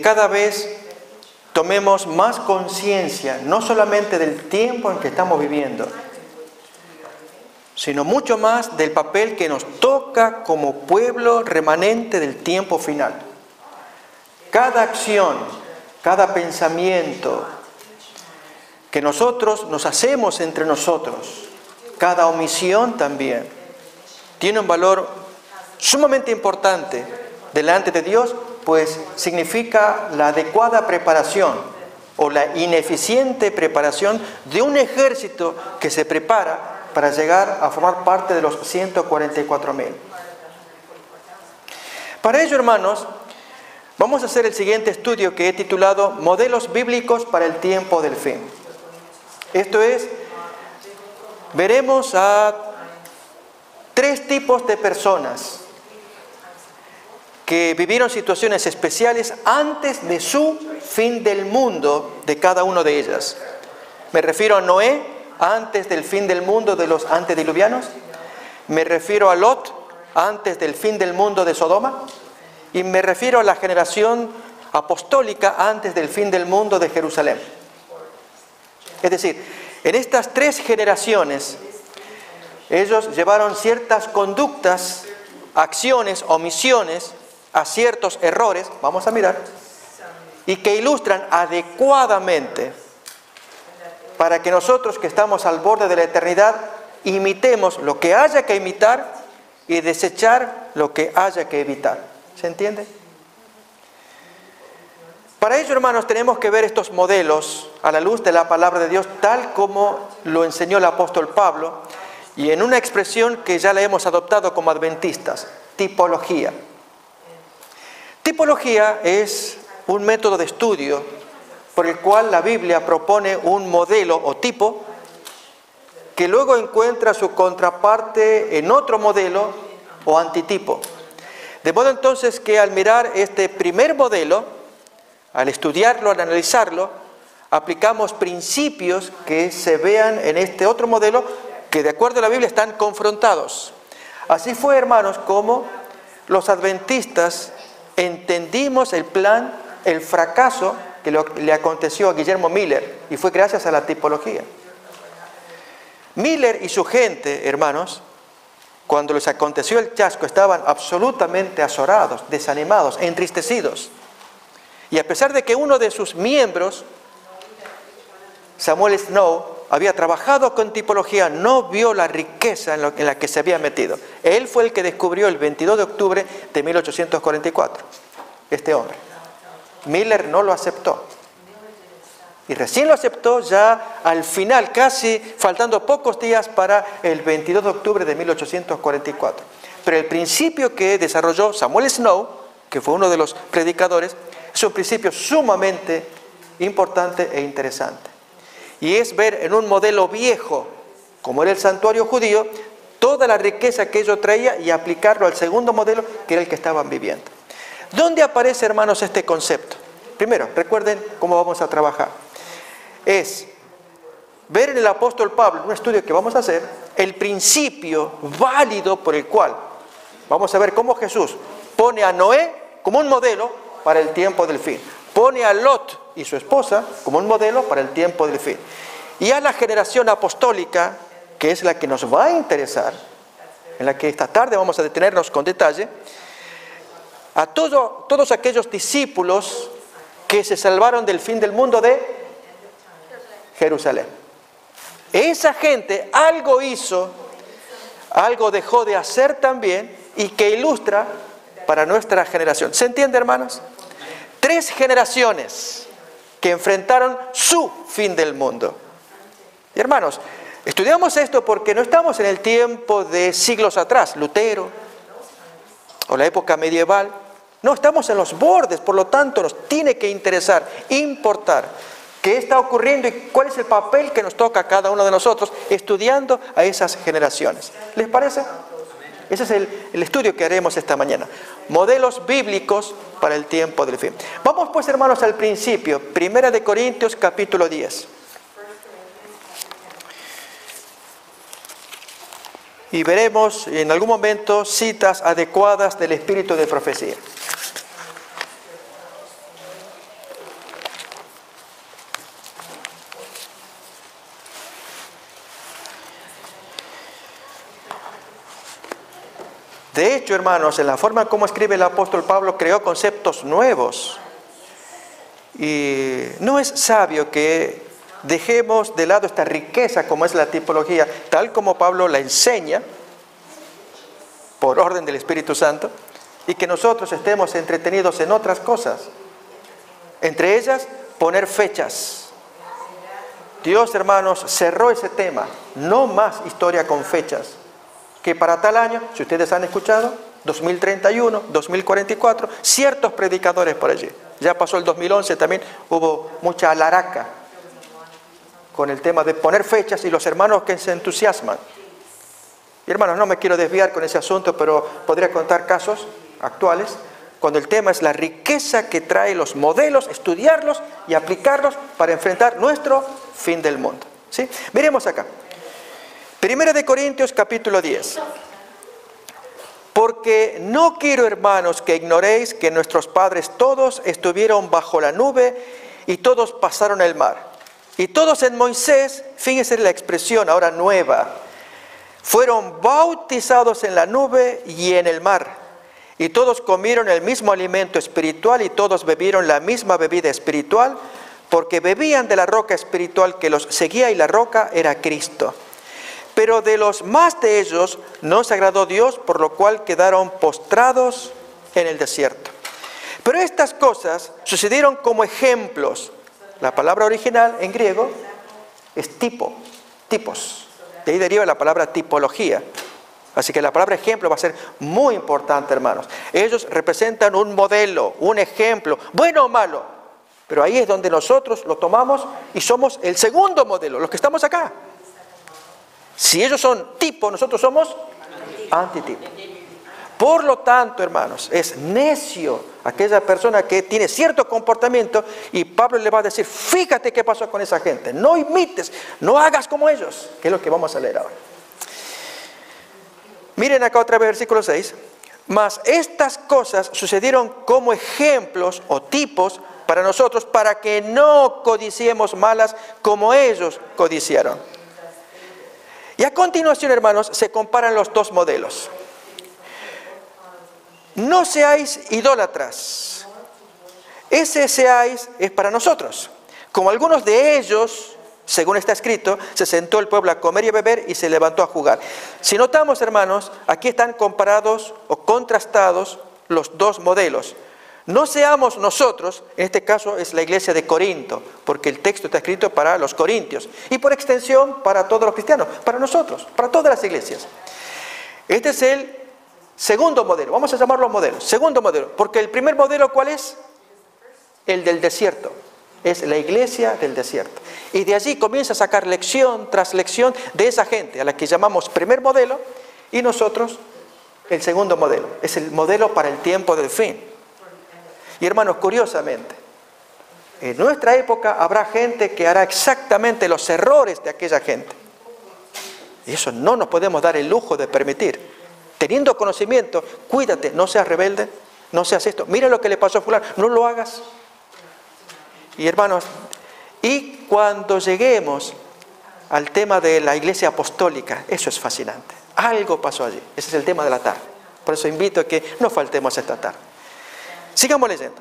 cada vez tomemos más conciencia, no solamente del tiempo en que estamos viviendo, sino mucho más del papel que nos toca como pueblo remanente del tiempo final. Cada acción, cada pensamiento que nosotros nos hacemos entre nosotros, cada omisión también, tiene un valor sumamente importante delante de Dios, pues significa la adecuada preparación o la ineficiente preparación de un ejército que se prepara para llegar a formar parte de los 144,000. Para ello, hermanos, vamos a hacer el siguiente estudio que he titulado Modelos bíblicos para el tiempo del fin. Esto es, veremos a 3 tipos de personas que vivieron situaciones especiales antes de su fin del mundo de cada una de ellas. Me refiero a Noé, antes del fin del mundo de los antediluvianos. Me refiero a Lot, antes del fin del mundo de Sodoma. Y me refiero a la generación apostólica antes del fin del mundo de Jerusalén. Es decir, en estas 3 generaciones, ellos llevaron ciertas conductas, acciones, omisiones, a ciertos errores, vamos a mirar, y que ilustran adecuadamente para que nosotros que estamos al borde de la eternidad imitemos lo que haya que imitar y desechar lo que haya que evitar. ¿Se entiende? Para ello, hermanos, tenemos que ver estos modelos a la luz de la palabra de Dios, tal como lo enseñó el apóstol Pablo, y en una expresión que ya la hemos adoptado como adventistas, tipología. Tipología es un método de estudio por el cual la Biblia propone un modelo o tipo que luego encuentra su contraparte en otro modelo o antitipo. De modo entonces que al mirar este primer modelo, al estudiarlo, al analizarlo, aplicamos principios que se vean en este otro modelo que de acuerdo a la Biblia están confrontados. Así fue, hermanos, como los adventistas entendimos el plan, el fracaso que le aconteció a Guillermo Miller, y fue gracias a la tipología. Miller y su gente, hermanos, cuando les aconteció el chasco, estaban absolutamente azorados, desanimados, entristecidos. Y a pesar de que uno de sus miembros, Samuel Snow, había trabajado con tipología, no vio la riqueza en la que se había metido. Él fue el que descubrió el 22 de octubre de 1844, este hombre. Miller no lo aceptó. Y recién lo aceptó ya al final, casi faltando pocos días para el 22 de octubre de 1844. Pero el principio que desarrolló Samuel Snow, que fue uno de los predicadores, es un principio sumamente importante e interesante. Y es ver en un modelo viejo, como era el santuario judío, toda la riqueza que ello traía y aplicarlo al segundo modelo, que era el que estaban viviendo. ¿Dónde aparece, hermanos, este concepto? Primero, recuerden cómo vamos a trabajar. Es ver en el apóstol Pablo, un estudio que vamos a hacer, el principio válido por el cual vamos a ver cómo Jesús pone a Noé como un modelo para el tiempo del fin. Pone a Lot y su esposa como un modelo para el tiempo del fin. Y a la generación apostólica, que es la que nos va a interesar, en la que esta tarde vamos a detenernos con detalle, a todos aquellos discípulos que se salvaron del fin del mundo de Jerusalén. Esa gente algo hizo, algo dejó de hacer también y que ilustra para nuestra generación. ¿Se entiende, hermanos? 3 generaciones que enfrentaron su fin del mundo. Y hermanos, estudiamos esto porque no estamos en el tiempo de siglos atrás, Lutero, o la época medieval. No, estamos en los bordes, por lo tanto nos tiene que interesar, importar qué está ocurriendo y cuál es el papel que nos toca a cada uno de nosotros estudiando a esas generaciones. ¿Les parece? Ese es el estudio que haremos esta mañana. Modelos bíblicos para el tiempo del fin. Vamos pues, hermanos, al principio. 1 Corintios capítulo 10. Y veremos en algún momento citas adecuadas del espíritu de profecía. De hecho, hermanos, en la forma como escribe el apóstol Pablo, creó conceptos nuevos. Y no es sabio que dejemos de lado esta riqueza como es la tipología, tal como Pablo la enseña, por orden del Espíritu Santo, y que nosotros estemos entretenidos en otras cosas. Entre ellas, poner fechas. Dios, hermanos, cerró ese tema. No más historia con fechas. Que para tal año, si ustedes han escuchado, 2031, 2044, ciertos predicadores por allí. Ya pasó el 2011 también, hubo mucha alaraca con el tema de poner fechas y los hermanos que se entusiasman. Y hermanos, no me quiero desviar con ese asunto, pero podría contar casos actuales cuando el tema es la riqueza que trae los modelos, estudiarlos y aplicarlos para enfrentar nuestro fin del mundo. ¿Sí? Miremos acá. 1 Corintios capítulo 10. Porque no quiero, hermanos, que ignoréis que nuestros padres todos estuvieron bajo la nube y todos pasaron el mar. Y todos en Moisés, fíjense la expresión ahora nueva, fueron bautizados en la nube y en el mar. Y todos comieron el mismo alimento espiritual y todos bebieron la misma bebida espiritual, porque bebían de la roca espiritual que los seguía y la roca era Cristo. Pero de los más de ellos no se agradó Dios, por lo cual quedaron postrados en el desierto. Pero estas cosas sucedieron como ejemplos. La palabra original en griego es tipo, tipos. De ahí deriva la palabra tipología. Así que la palabra ejemplo va a ser muy importante, hermanos. Ellos representan un modelo, un ejemplo, bueno o malo. Pero ahí es donde nosotros lo tomamos y somos el segundo modelo, los que estamos acá. Si ellos son tipo, nosotros somos antitipo. Por lo tanto, hermanos, es necio aquella persona que tiene cierto comportamiento y Pablo le va a decir, fíjate qué pasó con esa gente, no imites, no hagas como ellos, que es lo que vamos a leer ahora. Miren acá otra vez versículo 6. Mas estas cosas sucedieron como ejemplos o tipos para nosotros, para que no codiciemos malas como ellos codiciaron. Y a continuación, hermanos, se comparan los dos modelos. No seáis idólatras. Ese seáis es para nosotros. Como algunos de ellos, según está escrito, se sentó el pueblo a comer y a beber y se levantó a jugar. Si notamos, hermanos, aquí están comparados o contrastados los dos modelos. No seamos nosotros, en este caso es la iglesia de Corinto, porque el texto está escrito para los corintios y por extensión para todos los cristianos, para nosotros, para todas las iglesias. Este es el segundo modelo, vamos a llamarlo modelo, segundo modelo, porque el primer modelo, ¿cuál es? El del desierto, es la iglesia del desierto. Y de allí comienza a sacar lección tras lección de esa gente, a la que llamamos primer modelo, y nosotros el segundo modelo, es el modelo para el tiempo del fin. Y hermanos, curiosamente, en nuestra época habrá gente que hará exactamente los errores de aquella gente. Y eso no nos podemos dar el lujo de permitir. Teniendo conocimiento, cuídate, no seas rebelde, no seas esto. Mira lo que le pasó a fulano, no lo hagas. Y hermanos, y cuando lleguemos al tema de la iglesia apostólica, eso es fascinante. Algo pasó allí. Ese es el tema de la tarde. Por eso invito a que no faltemos esta tarde. Sigamos leyendo.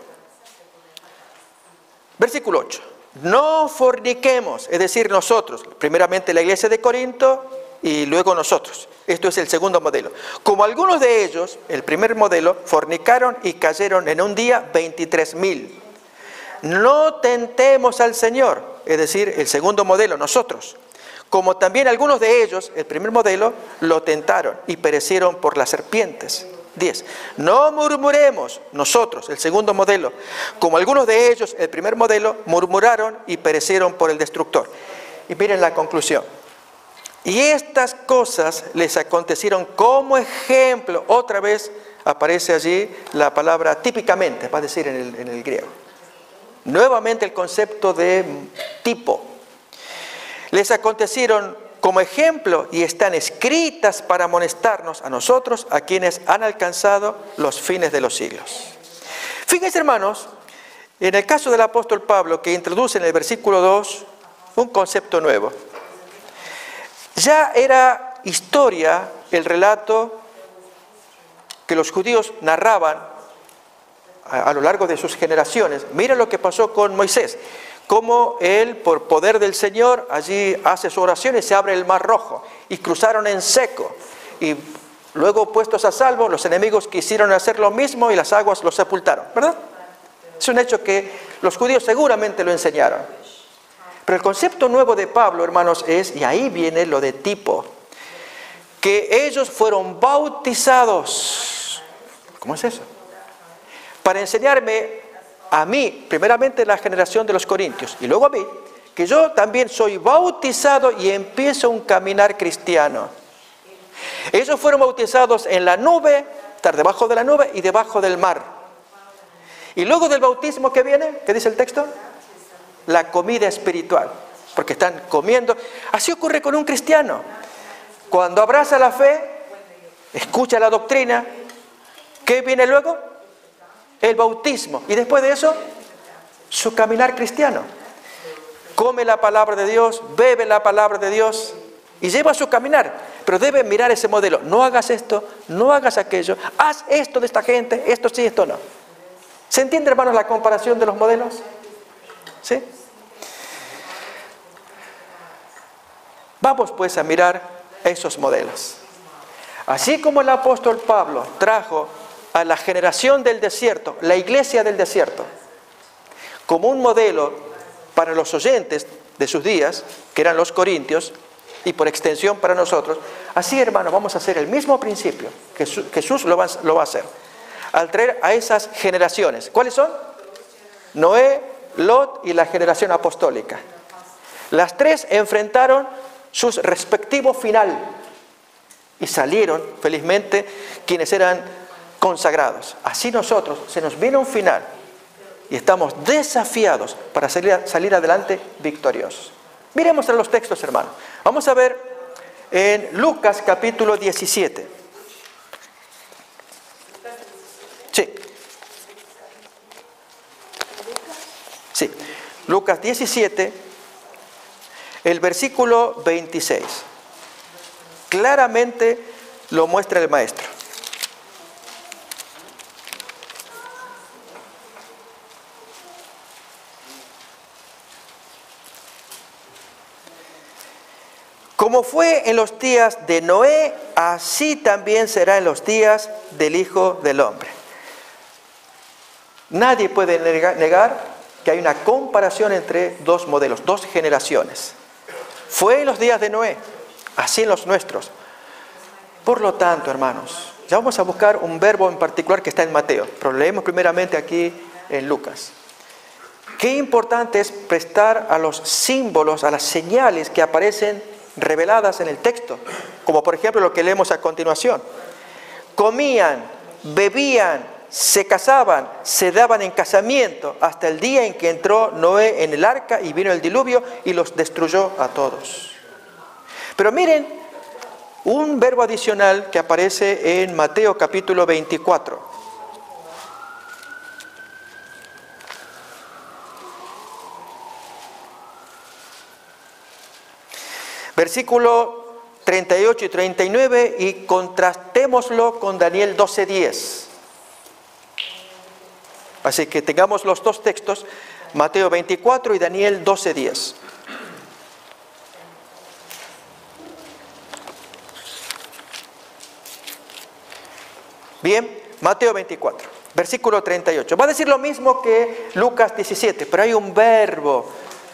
Versículo 8. No forniquemos, es decir, nosotros, primeramente la iglesia de Corinto y luego nosotros. Esto es el segundo modelo. Como algunos de ellos, el primer modelo, fornicaron y cayeron en un día 23,000. No tentemos al Señor, es decir, el segundo modelo, nosotros. Como también algunos de ellos, el primer modelo, lo tentaron y perecieron por las serpientes. 10. No murmuremos, nosotros, el segundo modelo. Como algunos de ellos, el primer modelo, murmuraron y perecieron por el destructor. Y miren la conclusión. Y estas cosas les acontecieron como ejemplo. Otra vez aparece allí la palabra típicamente, va a decir en el griego. Nuevamente el concepto de tipo. Les acontecieron como ejemplo y están escritas para amonestarnos a nosotros, a quienes han alcanzado los fines de los siglos. Fíjense, hermanos, en el caso del apóstol Pablo, que introduce en el versículo 2 un concepto nuevo. Ya era historia el relato que los judíos narraban a lo largo de sus generaciones. Mira lo que pasó con Moisés, cómo él, por poder del Señor, allí hace su oración y se abre el mar rojo, y cruzaron en seco, y luego, puestos a salvo, los enemigos quisieron hacer lo mismo y las aguas los sepultaron, ¿verdad? Es un hecho que los judíos seguramente lo enseñaron. Pero el concepto nuevo de Pablo, hermanos, es, y ahí viene lo de tipo, que ellos fueron bautizados. ¿Cómo es eso? Para enseñarme a mí, primeramente la generación de los corintios, y luego a mí, que yo también soy bautizado y empiezo un caminar cristiano. Ellos fueron bautizados en la nube, estar debajo de la nube y debajo del mar. Y luego del bautismo, ¿qué viene? ¿Qué dice el texto? La comida espiritual, porque están comiendo. Así ocurre con un cristiano. Cuando abraza la fe, escucha la doctrina, ¿qué viene luego? El bautismo. Y después de eso, su caminar cristiano. Come la palabra de Dios, bebe la palabra de Dios y lleva su caminar. Pero debe mirar ese modelo. No hagas esto, no hagas aquello. Haz esto de esta gente, esto sí, esto no. ¿Se entiende, hermanos, la comparación de los modelos? ¿Sí? Vamos pues a mirar esos modelos. Así como el apóstol Pablo trajo a la generación del desierto, la iglesia del desierto, como un modelo para los oyentes de sus días, que eran los corintios, y por extensión para nosotros, así, hermanos, vamos a hacer el mismo principio. Jesús lo va a hacer. Al traer a esas generaciones. ¿Cuáles son? Noé, Lot y la generación apostólica. Las tres enfrentaron sus respectivos final y salieron, felizmente, quienes eran consagrados. Así nosotros, se nos viene un final y estamos desafiados para salir adelante victoriosos. Miremos en los textos, hermanos. Vamos a ver en Lucas capítulo 17. Sí. Sí. Lucas 17, el versículo 26. Claramente lo muestra el maestro. Como fue en los días de Noé, así también será en los días del Hijo del Hombre. Nadie puede negar que hay una comparación entre dos modelos, dos generaciones. Fue en los días de Noé, así en los nuestros. Por lo tanto, hermanos, ya vamos a buscar un verbo en particular que está en Mateo, pero leemos primeramente aquí en Lucas. Qué importante es prestar a los símbolos, a las señales que aparecen reveladas en el texto, como por ejemplo lo que leemos a continuación. Comían, bebían, se casaban, se daban en casamiento hasta el día en que entró Noé en el arca y vino el diluvio y los destruyó a todos. Pero miren un verbo adicional que aparece en Mateo capítulo 24. Versículo 38 y 39, y contrastémoslo con Daniel 12:10. Así que tengamos los dos textos, Mateo 24 y Daniel 12:10. Bien, Mateo 24, versículo 38. Va a decir lo mismo que Lucas 17, pero hay un verbo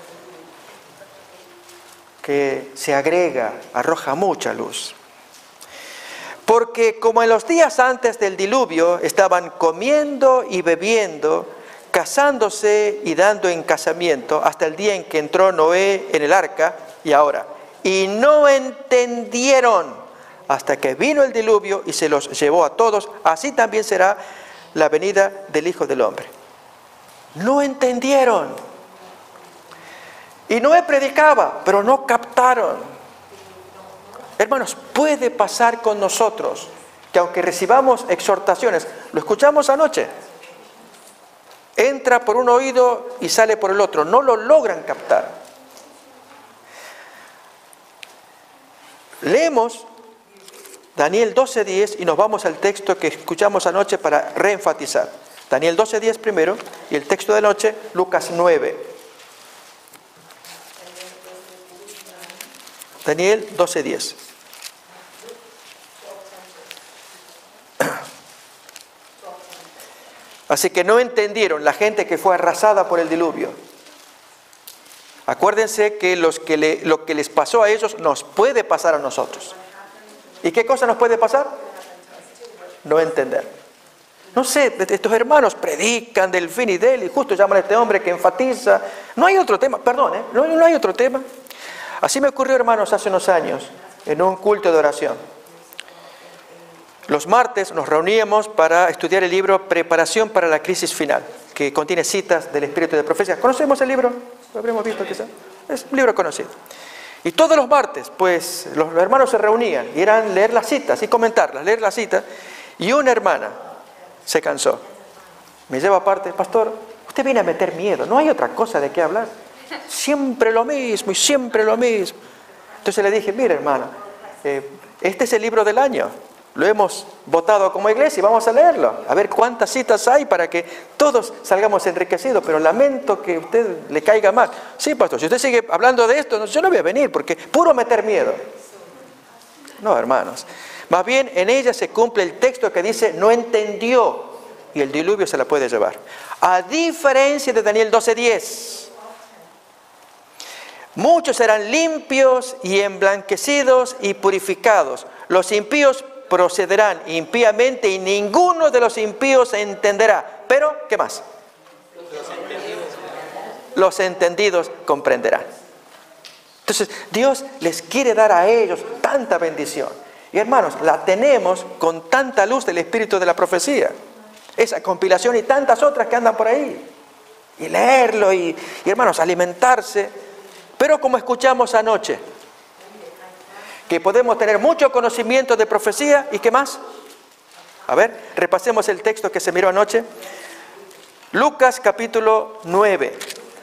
que se agrega, arroja mucha luz. Porque como en los días antes del diluvio estaban comiendo y bebiendo, casándose y dando en casamiento, hasta el día en que entró Noé en el arca, y ahora, y no entendieron hasta que vino el diluvio y se los llevó a todos, así también será la venida del Hijo del Hombre. No entendieron. Y Noé predicaba, pero no captaron. Hermanos, puede pasar con nosotros que aunque recibamos exhortaciones, lo escuchamos anoche, entra por un oído y sale por el otro, no lo logran captar. Leemos Daniel 12:10 y nos vamos al texto que escuchamos anoche para reenfatizar. Daniel 12:10 primero y el texto de noche, Lucas 9. Daniel 12:10. Así que no entendieron la gente que fue arrasada por el diluvio. Acuérdense que lo que les pasó a ellos nos puede pasar a nosotros. ¿Y qué cosa nos puede pasar? No entender. No sé, estos hermanos predican del fin y del, y justo llaman a este hombre que enfatiza. No hay otro tema, perdón, no hay otro tema. Así me ocurrió, hermanos, hace unos años, en un culto de oración. Los martes nos reuníamos para estudiar el libro Preparación para la crisis final, que contiene citas del Espíritu de Profecía. ¿Conocemos el libro? ¿Lo habremos visto quizá? Es un libro conocido. Y todos los martes, pues, los hermanos se reunían y eran leer las citas y comentarlas, leer las citas. Y una hermana se cansó. Me lleva aparte, pastor, usted viene a meter miedo, no hay otra cosa de qué hablar. Siempre lo mismo y siempre lo mismo. Entonces le dije, mira hermana, este es el libro del año. Lo hemos votado como iglesia y vamos a leerlo. A ver cuántas citas hay para que todos salgamos enriquecidos. Pero lamento que a usted le caiga mal. Sí, pastor, si usted sigue hablando de esto, yo no voy a venir porque puro meter miedo. No, hermanos. Más bien en ella se cumple el texto que dice, no entendió y el diluvio se la puede llevar. A diferencia de Daniel 12:10. Muchos serán limpios y emblanquecidos y purificados. Los impíos procederán impíamente y ninguno de los impíos entenderá. Pero, ¿qué más? Los entendidos comprenderán. Entonces, Dios les quiere dar a ellos tanta bendición. Y hermanos, la tenemos con tanta luz del Espíritu de la Profecía. Esa compilación y tantas otras que andan por ahí. Y leerlo y hermanos, alimentarse. Pero como escuchamos anoche, que podemos tener mucho conocimiento de profecía y ¿qué más? A ver, repasemos el texto que se miró anoche. Lucas capítulo 9,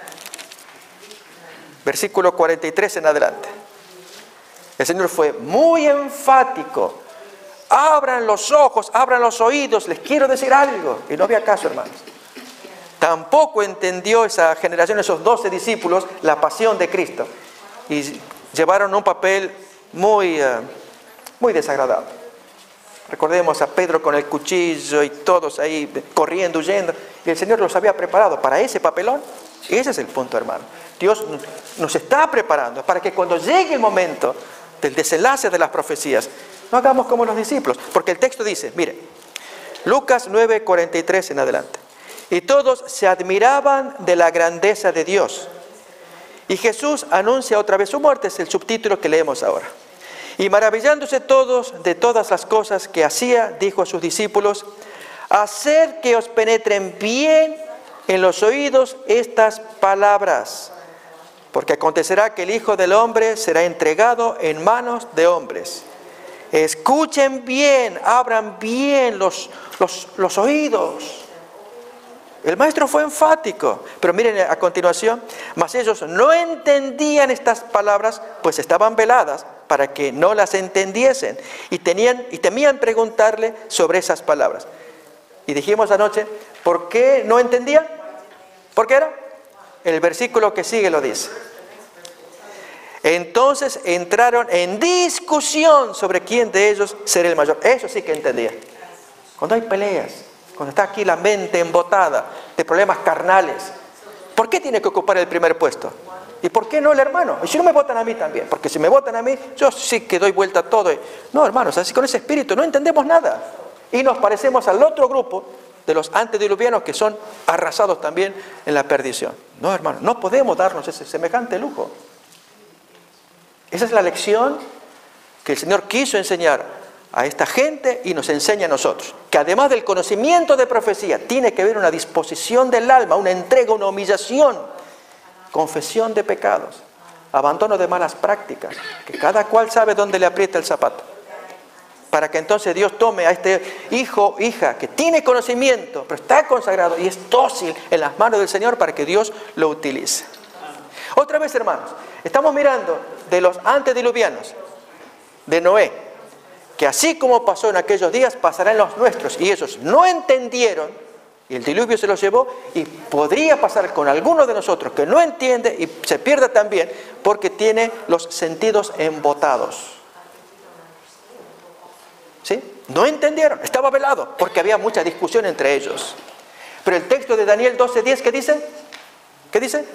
versículo 43 en adelante. El Señor fue muy enfático. Abran los ojos, abran los oídos, les quiero decir algo. Y no había caso, hermanos. Tampoco entendió esa generación, esos 12 discípulos, la pasión de Cristo. Y llevaron un papel muy desagradable. Recordemos a Pedro con el cuchillo y todos ahí corriendo, huyendo. Y el Señor los había preparado para ese papelón. Y ese es el punto, hermano. Dios nos está preparando para que cuando llegue el momento del desenlace de las profecías, no hagamos como los discípulos. Porque el texto dice, mire, Lucas 9:43 en adelante. Y todos se admiraban de la grandeza de Dios. Y Jesús anuncia otra vez su muerte, es el subtítulo que leemos ahora. Y maravillándose todos de todas las cosas que hacía, dijo a sus discípulos, haced que os penetren bien en los oídos estas palabras, porque acontecerá que el Hijo del Hombre será entregado en manos de hombres. Escuchen bien, abran bien los oídos. El maestro fue enfático, pero miren a continuación, mas ellos no entendían estas palabras, pues estaban veladas para que no las entendiesen y temían preguntarle sobre esas palabras. Y dijimos anoche, ¿por qué no entendían? ¿Por qué era? El versículo que sigue lo dice. Entonces entraron en discusión sobre quién de ellos sería el mayor. Eso sí que entendían. Cuando hay peleas, cuando está aquí la mente embotada de problemas carnales, ¿por qué tiene que ocupar el primer puesto? ¿Y por qué no el hermano? Y si no me votan a mí también, porque si me votan a mí, yo sí que doy vuelta a todo. No, hermanos, así con ese espíritu no entendemos nada. Y nos parecemos al otro grupo de los antediluvianos que son arrasados también en la perdición. No, hermanos, no podemos darnos ese semejante lujo. Esa es la lección que el Señor quiso enseñar a esta gente y nos enseña a nosotros. Que además del conocimiento de profecía, tiene que haber una disposición del alma, una entrega, una humillación, confesión de pecados, abandono de malas prácticas, que cada cual sabe dónde le aprieta el zapato. Para que entonces Dios tome a este hijo, hija, que tiene conocimiento, pero está consagrado y es dócil en las manos del Señor para que Dios lo utilice. Otra vez, hermanos, estamos mirando de los antediluvianos, de Noé, que así como pasó en aquellos días, pasará en los nuestros. Y ellos no entendieron, y el diluvio se los llevó, y podría pasar con alguno de nosotros que no entiende y se pierda también, porque tiene los sentidos embotados. ¿Sí? No entendieron, estaba velado, porque había mucha discusión entre ellos. Pero el texto de Daniel 12:10, ¿qué dice? ¿Qué dice?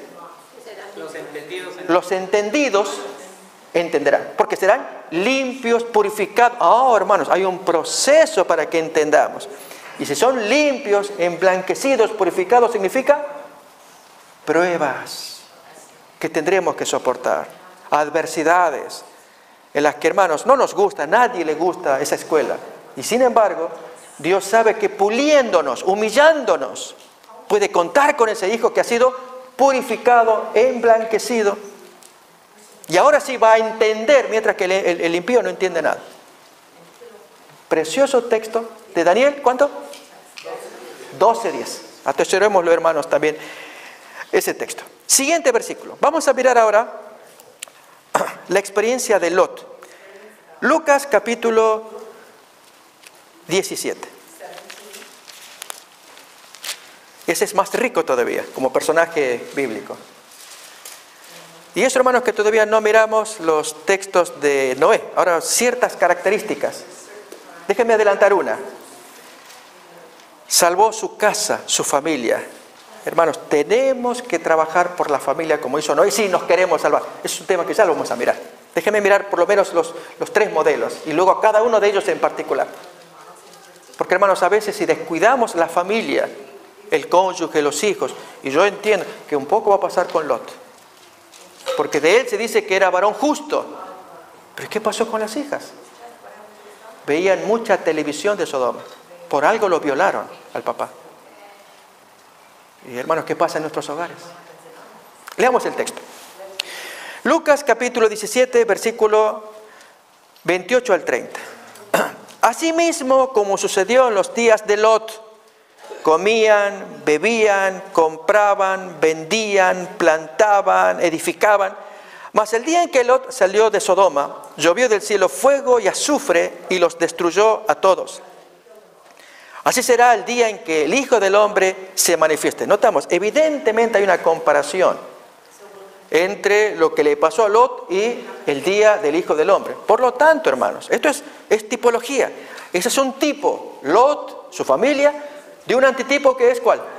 Los entendidos entenderán, porque serán limpios, purificados. Hermanos, hay un proceso para que entendamos. Y si son limpios, emblanquecidos, purificados, significa pruebas que tendremos que soportar, adversidades en las que, hermanos, no nos gusta, a nadie le gusta esa escuela. Y sin embargo, Dios sabe que puliéndonos, humillándonos, puede contar con ese hijo que ha sido purificado, emblanquecido. Y ahora sí va a entender, mientras que el impío no entiende nada. Precioso texto de Daniel, ¿cuánto? 12:10. Atesorémoslo, hermanos, también ese texto. Siguiente versículo. Vamos a mirar ahora la experiencia de Lot. Lucas capítulo 17. Ese es más rico todavía, como personaje bíblico. Y eso, hermanos, que todavía no miramos los textos de Noé. Ahora, ciertas características. Déjenme adelantar una. Salvó su casa, su familia. Hermanos, tenemos que trabajar por la familia como hizo Noé. Sí, nos queremos salvar. Es un tema que ya lo vamos a mirar. Déjenme mirar por lo menos los 3 modelos y luego a cada uno de ellos en particular. Porque, hermanos, a veces si descuidamos la familia, el cónyuge, los hijos, y yo entiendo que un poco va a pasar con Lot. Porque de él se dice que era varón justo. ¿Pero qué pasó con las hijas? Veían mucha televisión de Sodoma. Por algo lo violaron al papá. Y hermanos, ¿qué pasa en nuestros hogares? Leamos el texto. Lucas capítulo 17, versículo 28 al 30. Asimismo, como sucedió en los días de Lot, comían, bebían, compraban, vendían, plantaban, edificaban. Mas el día en que Lot salió de Sodoma, llovió del cielo fuego y azufre y los destruyó a todos. Así será el día en que el Hijo del Hombre se manifieste. Notamos, evidentemente hay una comparación entre lo que le pasó a Lot y el día del Hijo del Hombre. Por lo tanto, hermanos, esto es tipología. Ese es un tipo, Lot, su familia, de un antitipo que es ¿cuál?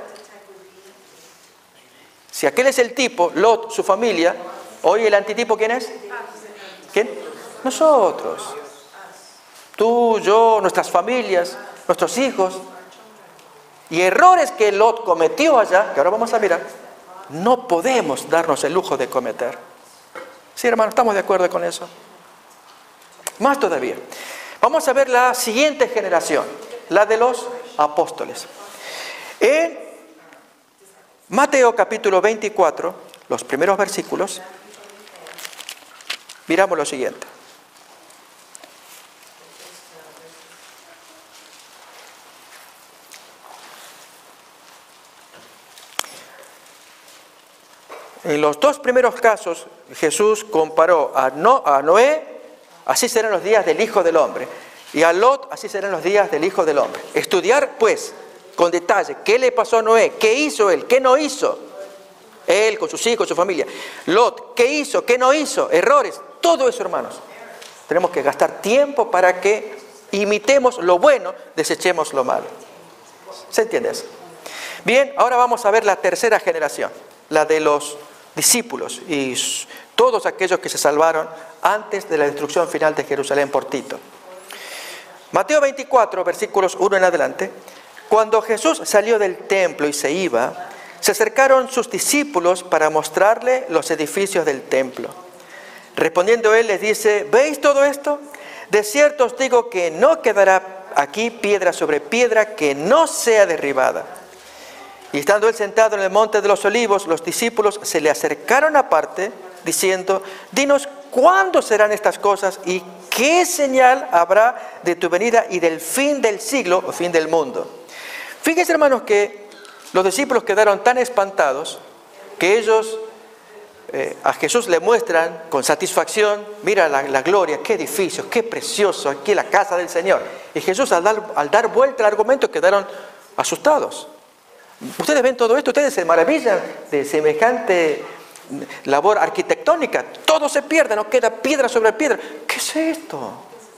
Si aquel es el tipo, Lot, su familia, hoy el antitipo ¿quién es? ¿Quién? Nosotros. Tú, yo, nuestras familias, nuestros hijos. Y errores que Lot cometió allá, que ahora vamos a mirar, no podemos darnos el lujo de cometer. Sí, hermano, ¿estamos de acuerdo con eso? Más todavía. Vamos a ver la siguiente generación, la de los apóstoles. En Mateo capítulo 24, los primeros versículos, miramos lo siguiente. En los 2 primeros casos, Jesús comparó a Noé, así serán los días del Hijo del Hombre, y a Lot, así serán los días del Hijo del Hombre. Estudiar, pues, con detalle, qué le pasó a Noé, qué hizo él, qué no hizo, él con sus hijos, su familia. Lot, qué hizo, qué no hizo, errores, todo eso, hermanos. Tenemos que gastar tiempo para que imitemos lo bueno, desechemos lo malo. ¿Se entiende eso? Bien, ahora vamos a ver la tercera generación, la de los discípulos y todos aquellos que se salvaron antes de la destrucción final de Jerusalén por Tito. Mateo 24, versículos 1 en adelante. Cuando Jesús salió del templo y se iba, se acercaron sus discípulos para mostrarle los edificios del templo. Respondiendo él les dice: ¿veis todo esto? De cierto os digo que no quedará aquí piedra sobre piedra que no sea derribada. Y estando él sentado en el monte de los olivos, los discípulos se le acercaron aparte, diciendo: dinos, ¿cuándo serán estas cosas y qué señal habrá de tu venida y del fin del siglo o fin del mundo? Fíjense, hermanos, que los discípulos quedaron tan espantados que ellos a Jesús le muestran con satisfacción, mira la gloria, qué edificio, qué precioso, aquí la casa del Señor. Y Jesús al dar vuelta al argumento quedaron asustados. Ustedes ven todo esto, ustedes se maravillan de semejante labor arquitectónica. Todo se pierde, no queda piedra sobre piedra. ¿Qué es esto?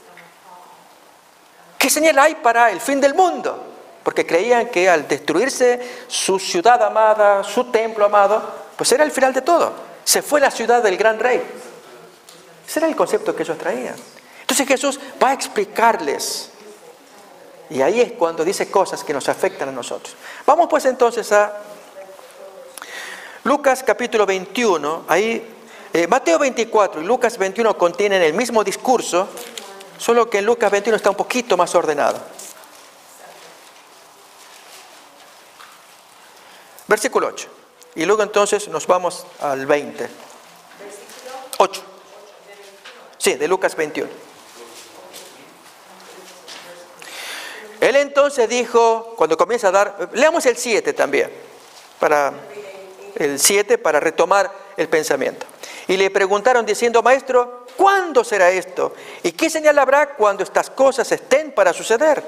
¿Qué señal hay para el fin del mundo? Porque creían que al destruirse su ciudad amada, su templo amado, pues era el final de todo. Se fue la ciudad del gran rey. Ese era el concepto que ellos traían. Entonces Jesús va a explicarles. Y ahí es cuando dice cosas que nos afectan a nosotros. Vamos pues entonces a Lucas capítulo 21. Ahí, Mateo 24 y Lucas 21 contienen el mismo discurso, solo que en Lucas 21 está un poquito más ordenado. Versículo 8. Y luego entonces nos vamos al 20. 8. Sí, de Lucas 21. Él entonces dijo, cuando comienza a dar, leamos el 7 también, el 7 para retomar el pensamiento. Y le preguntaron diciendo, Maestro, ¿cuándo será esto? ¿Y qué señal habrá cuando estas cosas estén para suceder?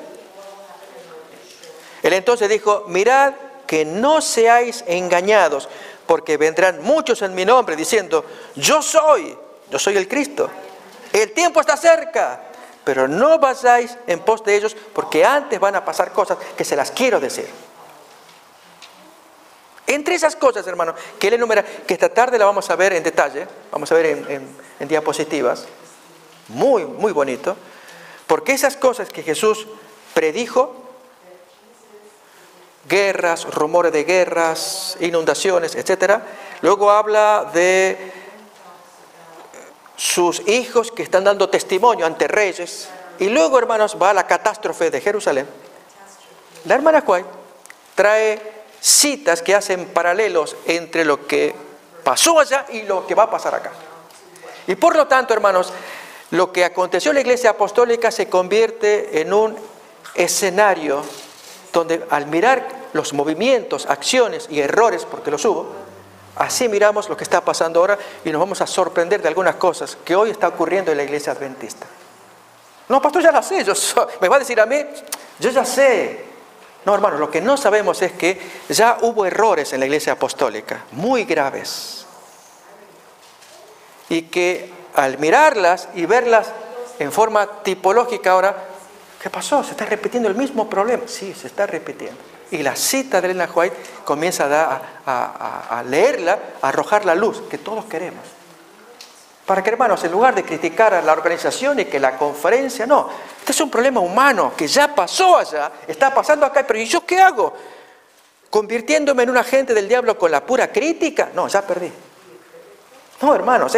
Él entonces dijo, mirad que no seáis engañados, porque vendrán muchos en mi nombre diciendo, yo soy el Cristo. El tiempo está cerca. Pero no vayáis en pos de ellos, porque antes van a pasar cosas que se las quiero decir. Entre esas cosas, hermano, que él enumera, que esta tarde la vamos a ver en detalle, vamos a ver en diapositivas, muy, muy bonito, porque esas cosas que Jesús predijo, guerras, rumores de guerras, inundaciones, etc., luego habla de sus hijos que están dando testimonio ante reyes. Y luego, hermanos, va a la catástrofe de Jerusalén. La hermana White trae citas que hacen paralelos entre lo que pasó allá y lo que va a pasar acá. Y por lo tanto, hermanos, lo que aconteció en la iglesia apostólica se convierte en un escenario donde al mirar los movimientos, acciones y errores, porque los hubo, así miramos lo que está pasando ahora y nos vamos a sorprender de algunas cosas que hoy está ocurriendo en la iglesia adventista. No, pastor, ya la sé. Me va a decir a mí, yo ya sé. No, hermano, lo que no sabemos es que ya hubo errores en la iglesia apostólica, muy graves. Y que al mirarlas y verlas en forma tipológica ahora, ¿qué pasó? ¿Se está repitiendo el mismo problema? Sí, se está repitiendo. Y la cita de Ellen White comienza a leerla, a arrojar la luz que todos queremos. Para que, hermanos, en lugar de criticar a la organización y que la conferencia, no, este es un problema humano que ya pasó allá, está pasando acá, pero ¿y yo qué hago? ¿Convirtiéndome en un agente del diablo con la pura crítica? No, ya perdí. No, hermanos,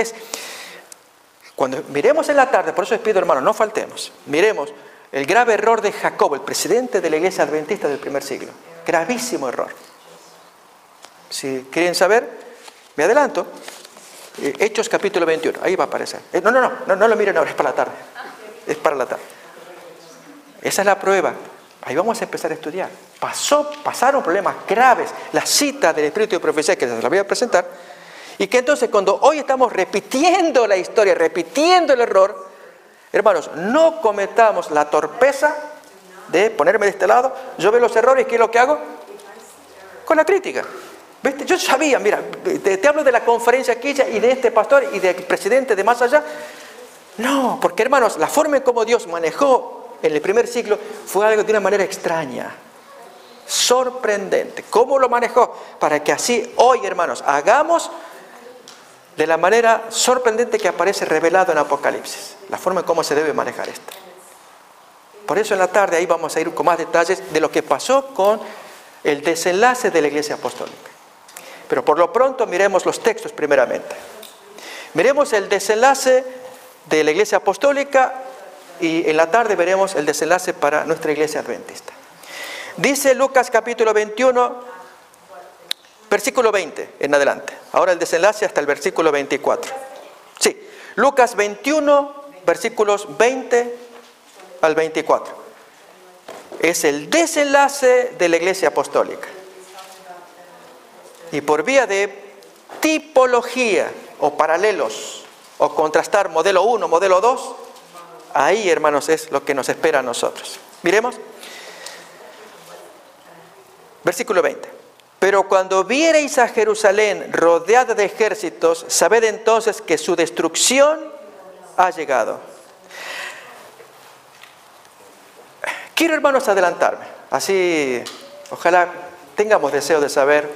cuando miremos en la tarde, por eso les pido, hermanos, no faltemos, miremos el grave error de Jacobo, el presidente de la iglesia adventista del primer siglo. Gravísimo error. Si quieren saber, me adelanto. Hechos capítulo 21, ahí va a aparecer. No lo miren ahora, es para la tarde. Es para la tarde. Esa es la prueba. Ahí vamos a empezar a estudiar. Pasaron problemas graves. La cita del Espíritu de Profecía que les la voy a presentar. Y que entonces cuando hoy estamos repitiendo la historia, repitiendo el error, hermanos, no cometamos la torpeza de ponerme de este lado. Yo veo los errores, ¿qué es lo que hago? Con la crítica. ¿Viste? Yo sabía, mira, te hablo de la conferencia aquella y de este pastor y del presidente de más allá. No, porque hermanos, la forma en cómo Dios manejó en el primer siglo fue algo de una manera extraña, sorprendente. ¿Cómo lo manejó? Para que así hoy, hermanos, hagamos de la manera sorprendente que aparece revelado en Apocalipsis. La forma en cómo se debe manejar esto. Por eso en la tarde ahí vamos a ir con más detalles de lo que pasó con el desenlace de la iglesia apostólica. Pero por lo pronto miremos los textos primeramente. Miremos el desenlace de la iglesia apostólica y en la tarde veremos el desenlace para nuestra iglesia adventista. Dice Lucas capítulo 21, versículo 20 en adelante. Ahora el desenlace hasta el versículo 24. Sí, Lucas 21, versículos 20 al 24. Es el desenlace de la iglesia apostólica. Y por vía de tipología o paralelos o contrastar modelo 1, modelo 2, ahí, hermanos, es lo que nos espera a nosotros. Miremos. Versículo 20. Pero cuando viereis a Jerusalén rodeada de ejércitos, sabed entonces que su destrucción ha llegado. Quiero, hermanos, adelantarme. Así, ojalá tengamos deseo de saber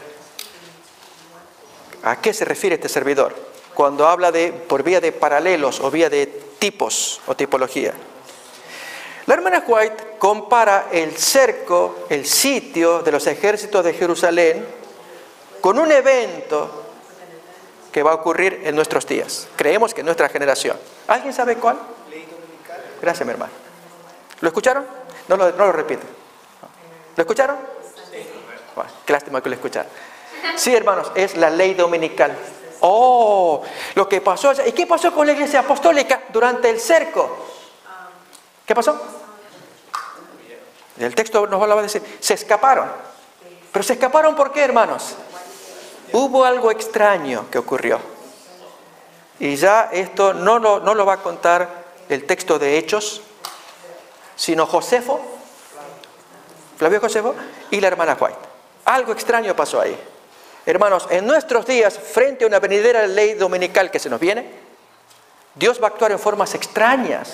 a qué se refiere este servidor cuando habla de por vía de paralelos o vía de tipos o tipología. La hermana White compara el cerco, el sitio de los ejércitos de Jerusalén con un evento que va a ocurrir en nuestros días. Creemos que en nuestra generación. ¿Alguien sabe cuál? Gracias, mi hermano. ¿Lo escucharon? No lo repito. ¿Lo escucharon? Bueno, qué lástima que lo escucharon. Sí, hermanos, es la ley dominical. Oh, lo que pasó allá. ¿Y qué pasó con la iglesia apostólica durante el cerco? ¿Qué pasó? El texto nos va a decir, se escaparon. ¿Pero se escaparon por qué, hermanos? Hubo algo extraño que ocurrió. Y ya esto no lo va a contar el texto de Hechos, sino Flavio Josefo y la hermana White. Algo extraño pasó ahí. Hermanos, en nuestros días, frente a una venidera ley dominical que se nos viene, Dios va a actuar en formas extrañas.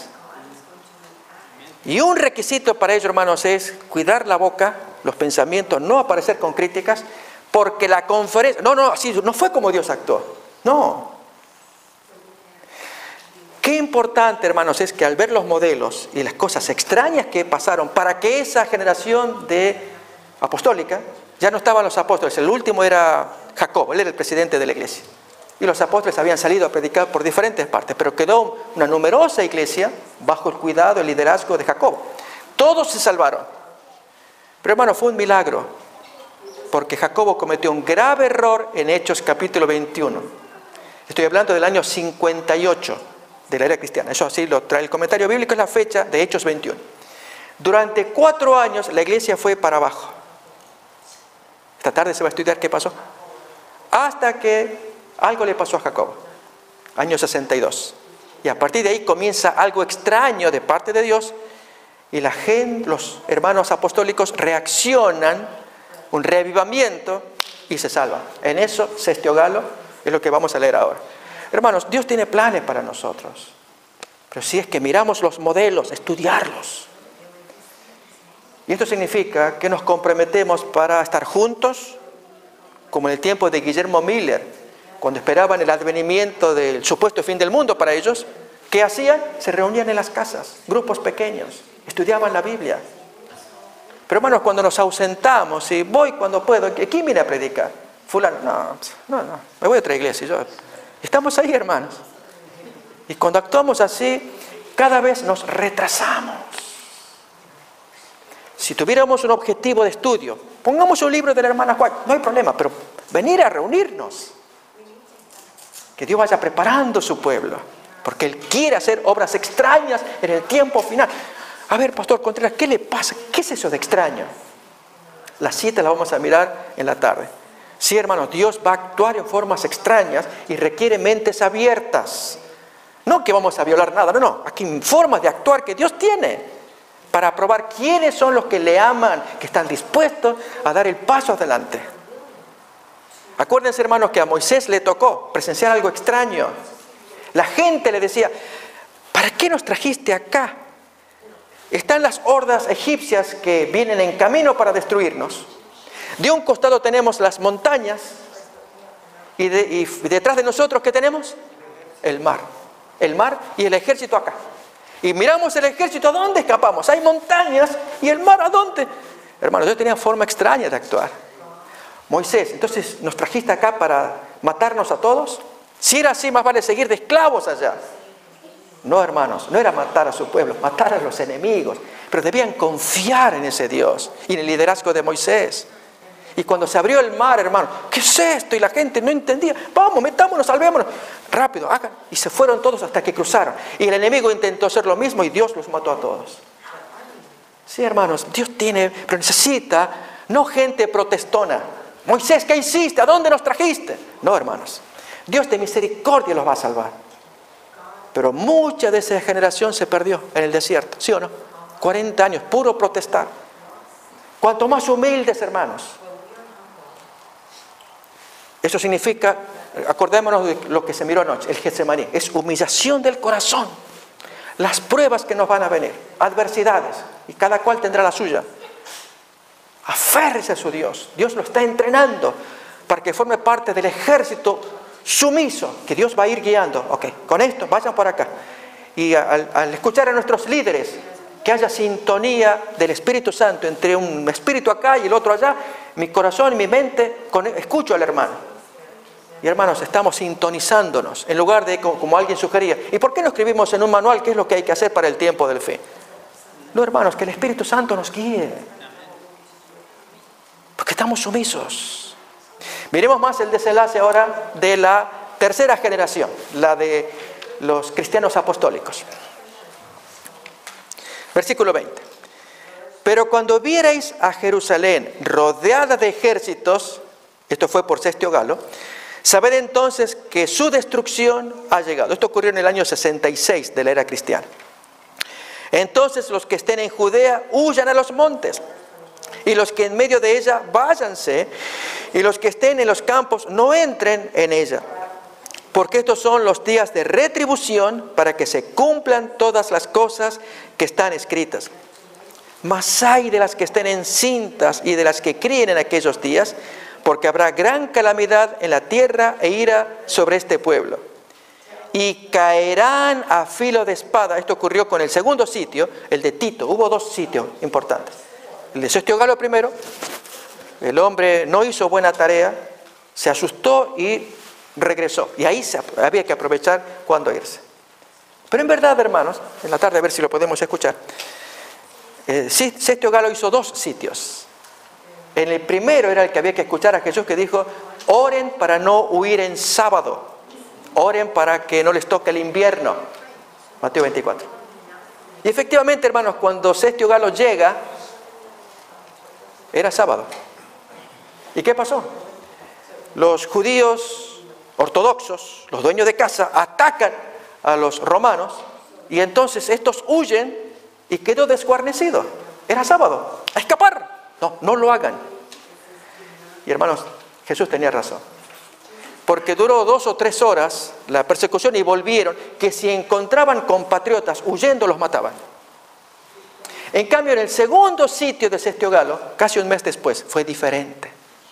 Y un requisito para ello, hermanos, es cuidar la boca, los pensamientos, no aparecer con críticas, porque la conferencia... así no fue como Dios actuó. No. Qué importante, hermanos, es que al ver los modelos y las cosas extrañas que pasaron para que esa generación apostólica, ya no estaban los apóstoles, el último era Jacobo, él era el presidente de la iglesia. Y los apóstoles habían salido a predicar por diferentes partes, pero quedó una numerosa iglesia bajo el cuidado y el liderazgo de Jacobo. Todos se salvaron. Pero, hermano, fue un milagro, porque Jacobo cometió un grave error en Hechos capítulo 21. Estoy hablando del año 58 de la era cristiana. Eso así lo trae el comentario bíblico, es la fecha de Hechos 21. Durante 4 años la iglesia fue para abajo. Esta tarde se va a estudiar qué pasó. Hasta que algo le pasó a Jacobo, año 62. Y a partir de ahí comienza algo extraño de parte de Dios y la gente, los hermanos apostólicos reaccionan, un reavivamiento y se salvan. En eso, Sestio Galo, es lo que vamos a leer ahora. Hermanos, Dios tiene planes para nosotros, pero si es que miramos los modelos, estudiarlos. Y esto significa que nos comprometemos para estar juntos, como en el tiempo de Guillermo Miller, cuando esperaban el advenimiento del supuesto fin del mundo para ellos. ¿Qué hacían? Se reunían en las casas, grupos pequeños, estudiaban la Biblia. Pero, hermanos, cuando nos ausentamos, y voy cuando puedo, ¿quién viene a predicar? Fulano, no, me voy a otra iglesia. Estamos ahí, hermanos. Y cuando actuamos así, cada vez nos retrasamos. Si tuviéramos un objetivo de estudio, pongamos un libro de la hermana White, no hay problema, pero venir a reunirnos. Que Dios vaya preparando su pueblo, porque Él quiere hacer obras extrañas en el tiempo final. A ver, Pastor Contreras, ¿qué le pasa? ¿Qué es eso de extraño? Las 7 las vamos a mirar en la tarde. Sí, hermanos, Dios va a actuar en formas extrañas y requiere mentes abiertas. No que vamos a violar nada, no. Aquí hay formas de actuar que Dios tiene para probar quiénes son los que le aman, que están dispuestos a dar el paso adelante. Acuérdense, hermanos, que a Moisés le tocó presenciar algo extraño. La gente le decía, ¿para qué nos trajiste acá? Están las hordas egipcias que vienen en camino para destruirnos. De un costado tenemos las montañas y detrás de nosotros, ¿qué tenemos? El mar. El mar y el ejército acá. Y miramos el ejército, ¿a dónde escapamos? Hay montañas y el mar, ¿a dónde? Hermanos, Dios tenía forma extraña de actuar. Moisés, entonces, ¿nos trajiste acá para matarnos a todos? Si era así, más vale seguir de esclavos allá. No, hermanos, no era matar a su pueblo, matar a los enemigos. Pero debían confiar en ese Dios y en el liderazgo de Moisés. Y cuando se abrió el mar, hermano, ¿qué es esto? Y la gente no entendía. Vamos, metámonos, salvémonos. Rápido, hagan. Y se fueron todos hasta que cruzaron. Y el enemigo intentó hacer lo mismo y Dios los mató a todos. Sí, hermanos, Dios tiene, pero necesita no gente protestona. Moisés, ¿qué hiciste? ¿A dónde nos trajiste? No, hermanos. Dios de misericordia los va a salvar. Pero mucha de esa generación se perdió en el desierto, ¿sí o no? 40 años, puro protestar. Cuanto más humildes, hermanos. Eso significa, acordémonos de lo que se miró anoche, el Getsemaní. Es humillación del corazón. Las pruebas que nos van a venir, adversidades, y cada cual tendrá la suya. Aférrese a su Dios. Dios lo está entrenando para que forme parte del ejército sumiso que Dios va a ir guiando. Ok, con esto, vayan por acá. Y al escuchar a nuestros líderes, que haya sintonía del Espíritu Santo entre un espíritu acá y el otro allá, mi corazón y mi mente, escucho al hermano. Y hermanos, estamos sintonizándonos en lugar de como alguien sugería. ¿Y por qué no escribimos en un manual qué es lo que hay que hacer para el tiempo del fin? No, hermanos, que el Espíritu Santo nos guíe. Porque estamos sumisos. Miremos más el desenlace ahora de la tercera generación, la de los cristianos apostólicos. Versículo 20. Pero cuando vierais a Jerusalén rodeada de ejércitos, esto fue por Sestio Galo, sabed entonces que su destrucción ha llegado. Esto ocurrió en el año 66 de la era cristiana. Entonces los que estén en Judea huyan a los montes, y los que en medio de ella váyanse, y los que estén en los campos no entren en ella. Porque estos son los días de retribución para que se cumplan todas las cosas que están escritas. Mas ay de las que estén encintas y de las que críen en aquellos días, porque habrá gran calamidad en la tierra e ira sobre este pueblo. Y caerán a filo de espada. Esto ocurrió con el segundo sitio, el de Tito. Hubo dos sitios importantes. El de Sestio Galo primero, el hombre no hizo buena tarea, se asustó y regresó. Y ahí había que aprovechar cuando irse. Pero en verdad, hermanos, en la tarde a ver si lo podemos escuchar, Sestio Galo hizo dos sitios. En el primero era el que había que escuchar a Jesús que dijo, oren para no huir en sábado, oren para que no les toque el invierno. Mateo 24. Y efectivamente, hermanos, cuando Sestio Galo llega, era sábado. ¿Y qué pasó? Los judíos ortodoxos, los dueños de casa, atacan a los romanos y entonces estos huyen y quedó desguarnecido. Era sábado. ¡A escapar! No, no lo hagan. Y hermanos, Jesús tenía razón. Porque duró 2 o 3 horas la persecución y volvieron, que si encontraban compatriotas huyendo los mataban. En cambio, en el segundo sitio de Sestio Galo, casi un mes después, fue diferente.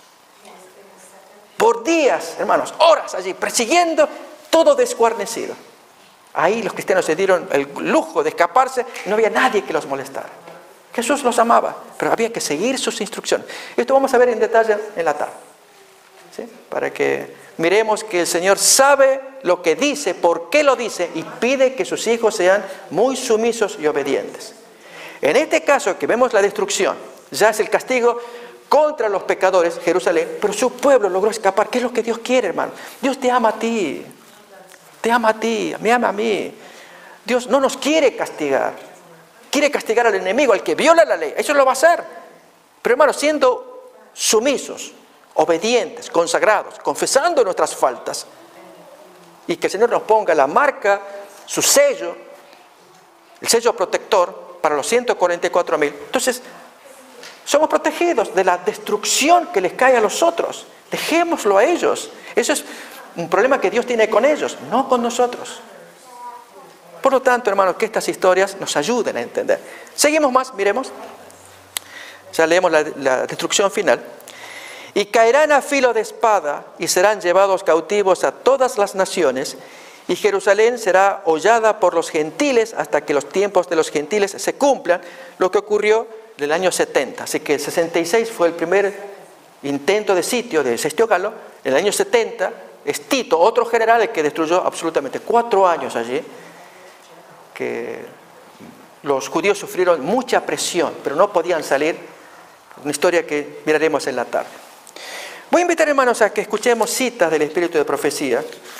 Por días, hermanos, horas allí, persiguiendo, todo desguarnecido. Ahí los cristianos se dieron el lujo de escaparse y no había nadie que los molestara. Jesús los amaba, pero había que seguir sus instrucciones. Esto vamos a ver en detalle en la tarde, ¿sí? Para que miremos que el Señor sabe lo que dice, por qué lo dice, y pide que sus hijos sean muy sumisos y obedientes. En este caso que vemos la destrucción, ya es el castigo contra los pecadores, Jerusalén, pero su pueblo logró escapar. ¿Qué es lo que Dios quiere, hermano? Dios te ama a ti, me ama a mí. Dios no nos quiere castigar, quiere castigar al enemigo, al que viola la ley. Eso lo va a hacer. Pero hermanos, siendo sumisos, obedientes, consagrados, confesando nuestras faltas, y que el Señor nos ponga la marca, su sello, el sello protector para los 144.000. Entonces, somos protegidos de la destrucción que les cae a los otros. Dejémoslo a ellos. Eso es un problema que Dios tiene con ellos, no con nosotros. Por lo tanto, hermanos, que estas historias nos ayuden a entender. Seguimos más, miremos. Ya leemos la destrucción final. Y caerán a filo de espada y serán llevados cautivos a todas las naciones, y Jerusalén será hollada por los gentiles hasta que los tiempos de los gentiles se cumplan, lo que ocurrió en el año 70. Así que el 66 fue el primer intento de sitio de Sestio Galo. En el año 70 es Tito, otro general, el que destruyó absolutamente 4 años allí, que los judíos sufrieron mucha presión, pero no podían salir. Una historia que miraremos en la tarde. Voy a invitar, hermanos, a que escuchemos citas del Espíritu de Profecía.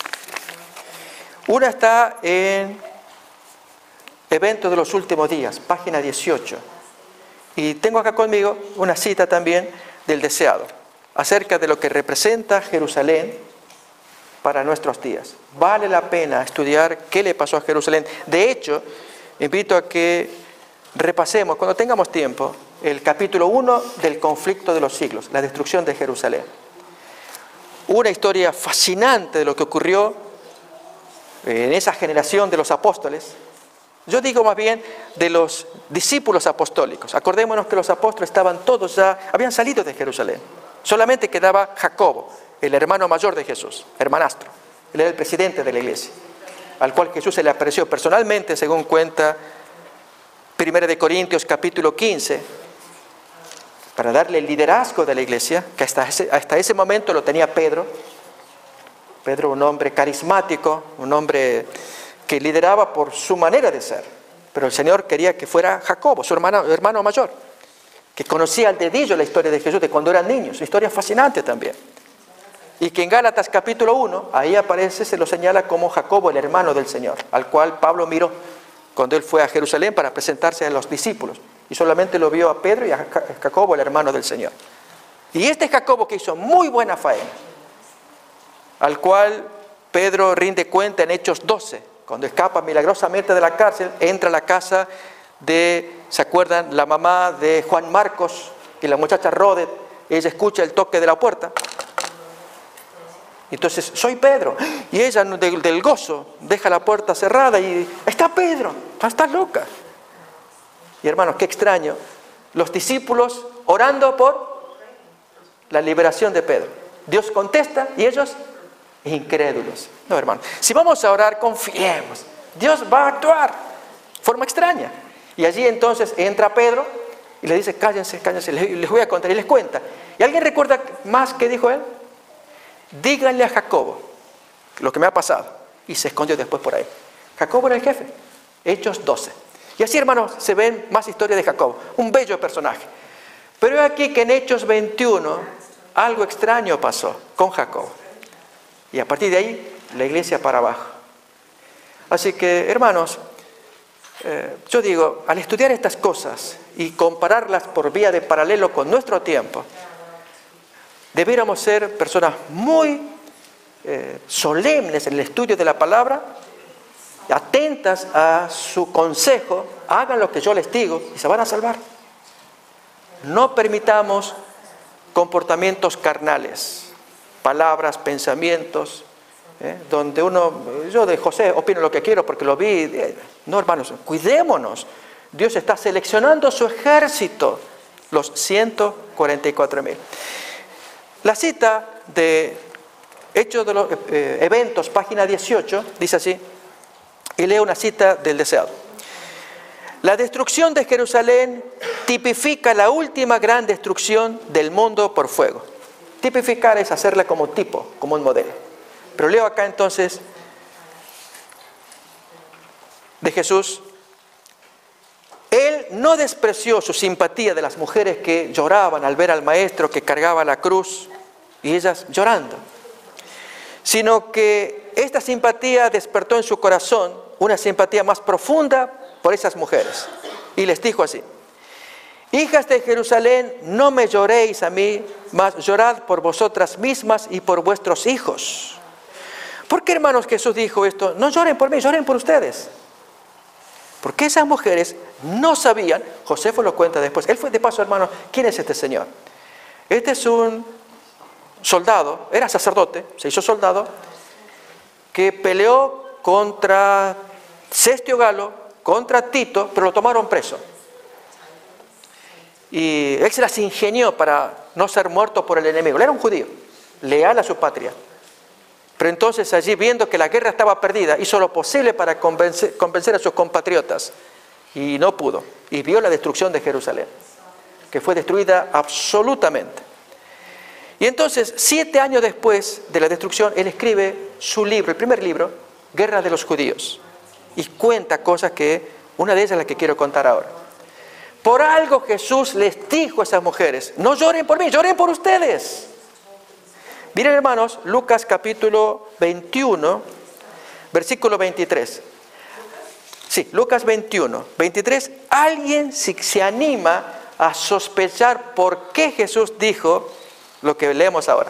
Una está en Eventos de los Últimos Días, página 18. Y tengo acá conmigo una cita también del deseado. acerca de lo que representa Jerusalén para nuestros días. Vale la pena estudiar qué le pasó a Jerusalén. De hecho, invito a que repasemos, cuando tengamos tiempo, el capítulo 1 del conflicto de los siglos, la destrucción de Jerusalén. Una historia fascinante de lo que ocurrió en esa generación de los apóstoles. Yo digo más bien de los discípulos apostólicos. Acordémonos que los apóstoles estaban todos ya, habían salido de Jerusalén. Solamente quedaba Jacobo, el hermano mayor de Jesús, hermanastro. Él era el presidente de la iglesia, al cual Jesús se le apareció personalmente, según cuenta 1 Corintios capítulo 15, para darle el liderazgo de la iglesia, que hasta ese momento lo tenía Pedro. Pedro, un hombre carismático, un hombre que lideraba por su manera de ser. Pero el Señor quería que fuera Jacobo, su hermano mayor, que conocía al dedillo la historia de Jesús de cuando eran niños. Historia fascinante también. Y que en Gálatas capítulo 1, ahí aparece, se lo señala como Jacobo, el hermano del Señor, al cual Pablo miró cuando él fue a Jerusalén para presentarse a los discípulos. Y solamente lo vio a Pedro y a Jacobo, el hermano del Señor. Y este Jacobo que hizo muy buena faena, al cual Pedro rinde cuenta en Hechos 12, cuando escapa milagrosamente de la cárcel, entra a la casa de, ¿se acuerdan? La mamá de Juan Marcos y la muchacha Rodet, ella escucha el toque de la puerta. Entonces, soy Pedro. Y ella del gozo deja la puerta cerrada y está Pedro, estás loca. Y hermanos, qué extraño, los discípulos orando por la liberación de Pedro. Dios contesta y ellos incrédulos. No, hermano, si vamos a orar, confiemos. Dios va a actuar de forma extraña. Y allí entonces entra Pedro y le dice, cállense, les voy a contar. Y les cuenta. ¿Y alguien recuerda más qué dijo él? Díganle a Jacobo lo que me ha pasado. Y se escondió después por ahí. Jacobo era el jefe. Hechos 12. Y así, hermanos, se ven más historias de Jacobo. Un bello personaje. Pero aquí que en Hechos 21 algo extraño pasó con Jacobo. Y a partir de ahí, la iglesia para abajo. Así que, hermanos, yo digo, al estudiar estas cosas y compararlas por vía de paralelo con nuestro tiempo, debiéramos ser personas muy solemnes en el estudio de la palabra, atentas a su consejo, hagan lo que yo les digo y se van a salvar. No permitamos comportamientos carnales, palabras, pensamientos, donde yo de José opino lo que quiero porque lo vi. No, hermanos, cuidémonos. Dios está seleccionando su ejército, los 144,000. La cita de Hechos de los Eventos, página 18, dice así, y leo una cita del deseado. La destrucción de Jerusalén tipifica la última gran destrucción del mundo por fuego. Tipificar es hacerla como tipo, como un modelo. Pero leo acá entonces de Jesús. Él no despreció su simpatía de las mujeres que lloraban al ver al maestro que cargaba la cruz y ellas llorando, sino que esta simpatía despertó en su corazón una simpatía más profunda por esas mujeres. Y les dijo así: hijas de Jerusalén, no me lloréis a mí, mas llorad por vosotras mismas y por vuestros hijos. ¿Por qué, hermanos, Jesús dijo esto? No lloren por mí, lloren por ustedes. Porque esas mujeres no sabían, Josefo lo cuenta después, él fue de paso, hermanos, ¿quién es este señor? Este es un soldado, era sacerdote, se hizo soldado, que peleó contra Cestio Galo, contra Tito, pero lo tomaron preso. Y él se las ingenió para no ser muerto por el enemigo. Él era un judío, leal a su patria. Pero entonces allí, viendo que la guerra estaba perdida, hizo lo posible para convencer a sus compatriotas. Y no pudo. Y vio la destrucción de Jerusalén, que fue destruida absolutamente. Y entonces, 7 años después de la destrucción, él escribe su libro, el primer libro, Guerra de los Judíos. Y cuenta cosas que, una de ellas es la que quiero contar ahora. Por algo Jesús les dijo a esas mujeres: no lloren por mí, lloren por ustedes. Miren, hermanos, Lucas capítulo 21, versículo 23. Sí, Lucas 21, 23. Alguien si se anima a sospechar por qué Jesús dijo lo que leemos ahora.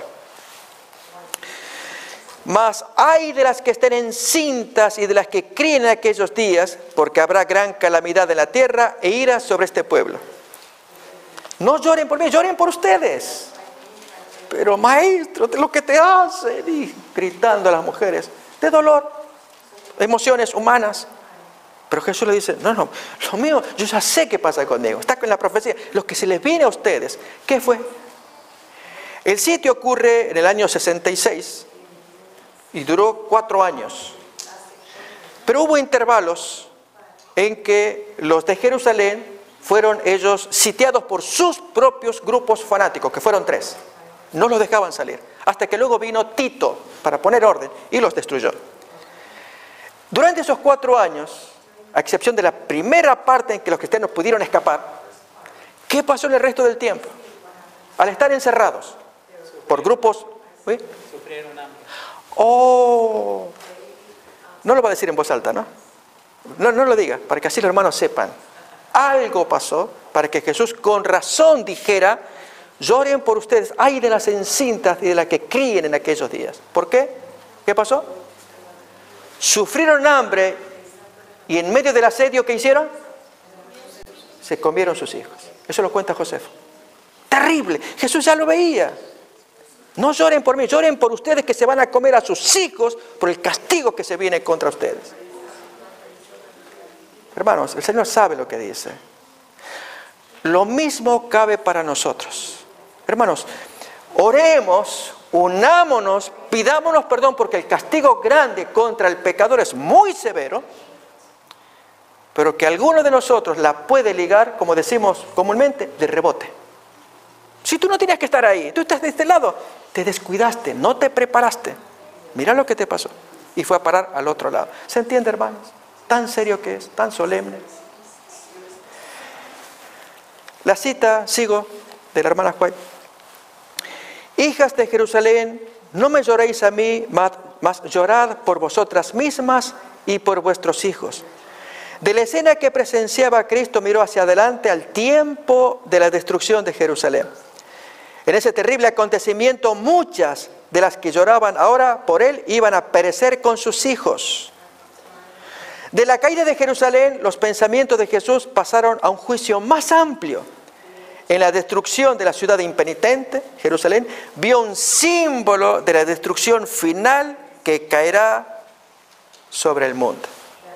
Mas ay de las que estén encintas y de las que críen en aquellos días, porque habrá gran calamidad en la tierra e ira sobre este pueblo. No lloren por mí, lloren por ustedes. Pero maestro, de lo que te hacen, y gritando a las mujeres, de dolor, emociones humanas. Pero Jesús le dice, no, lo mío, yo ya sé qué pasa conmigo. Está con la profecía, lo que se les viene a ustedes. ¿Qué fue? El sitio ocurre en el año 66 y duró 4 años. Pero hubo intervalos en que los de Jerusalén fueron ellos sitiados por sus propios grupos fanáticos, que fueron 3. No los dejaban salir, hasta que luego vino Tito para poner orden y los destruyó. Durante esos 4 años, a excepción de la primera parte en que los cristianos pudieron escapar, ¿qué pasó en el resto del tiempo? Al estar encerrados por grupos... ¿sí? Sufrieron hambre. ¡Oh! No lo va a decir en voz alta, ¿no? No lo diga, para que así los hermanos sepan. Algo pasó para que Jesús con razón dijera, lloren por ustedes, ay de las encintas y de las que críen en aquellos días. ¿Por qué? ¿Qué pasó? Sufrieron hambre y en medio del asedio, ¿qué hicieron? Se comieron sus hijos. Eso lo cuenta Josefo. Terrible. Jesús ya lo veía. No lloren por mí, lloren por ustedes que se van a comer a sus hijos por el castigo que se viene contra ustedes. Hermanos, el Señor sabe lo que dice. Lo mismo cabe para nosotros. Hermanos, oremos, unámonos, pidámonos perdón porque el castigo grande contra el pecador es muy severo, pero que alguno de nosotros la puede ligar, como decimos comúnmente, de rebote. Si tú no tenías que estar ahí, tú estás de este lado, te descuidaste, no te preparaste. Mira lo que te pasó. Y fue a parar al otro lado. ¿Se entiende, hermanos? Tan serio que es, tan solemne. La cita, sigo, de la hermana White. Hijas de Jerusalén, no me lloréis a mí, mas llorad por vosotras mismas y por vuestros hijos. De la escena que presenciaba Cristo miró hacia adelante al tiempo de la destrucción de Jerusalén. En ese terrible acontecimiento, muchas de las que lloraban ahora por él iban a perecer con sus hijos. De la caída de Jerusalén, los pensamientos de Jesús pasaron a un juicio más amplio. En la destrucción de la ciudad impenitente, Jerusalén, vio un símbolo de la destrucción final que caerá sobre el mundo.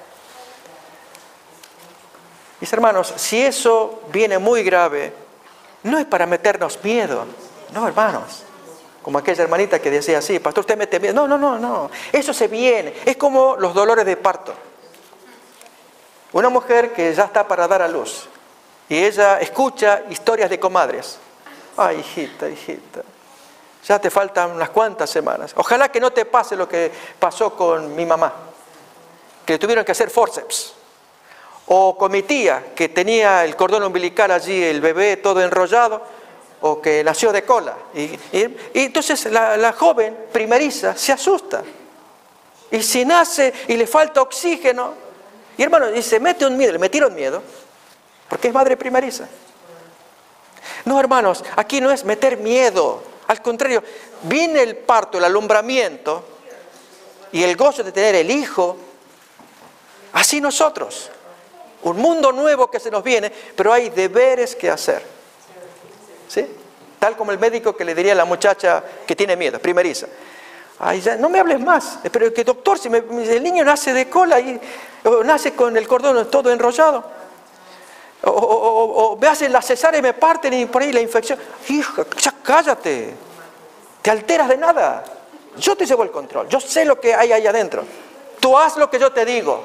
Mis hermanos, si eso viene muy grave, no es para meternos miedo. No, hermanos. Como aquella hermanita que decía así, pastor, usted mete miedo. No. Eso se viene. Es como los dolores de parto. Una mujer que ya está para dar a luz. Y ella escucha historias de comadres. Ay, hijita, ya te faltan unas cuantas semanas. Ojalá que no te pase lo que pasó con mi mamá, que le tuvieron que hacer forceps. O con mi tía, que tenía el cordón umbilical allí, el bebé todo enrollado, o que nació de cola. Y entonces la joven primeriza se asusta. Y si nace y le falta oxígeno, y hermano, y se mete un miedo, le metieron miedo, porque es madre primeriza. No, hermanos, aquí no es meter miedo. Al contrario, viene el parto, el alumbramiento y el gozo de tener el hijo. Así nosotros. Un mundo nuevo que se nos viene, pero hay deberes que hacer. ¿Sí? Tal como el médico que le diría a la muchacha que tiene miedo, primeriza. Ay, ya, no me hables más. Pero que doctor, si el niño nace de cola y nace con el cordón todo enrollado. O me hacen la cesárea y me parten y por ahí la infección. Hija, ya cállate. Te alteras de nada. Yo te llevo el control. Yo sé lo que hay ahí adentro. Tú haz lo que yo te digo.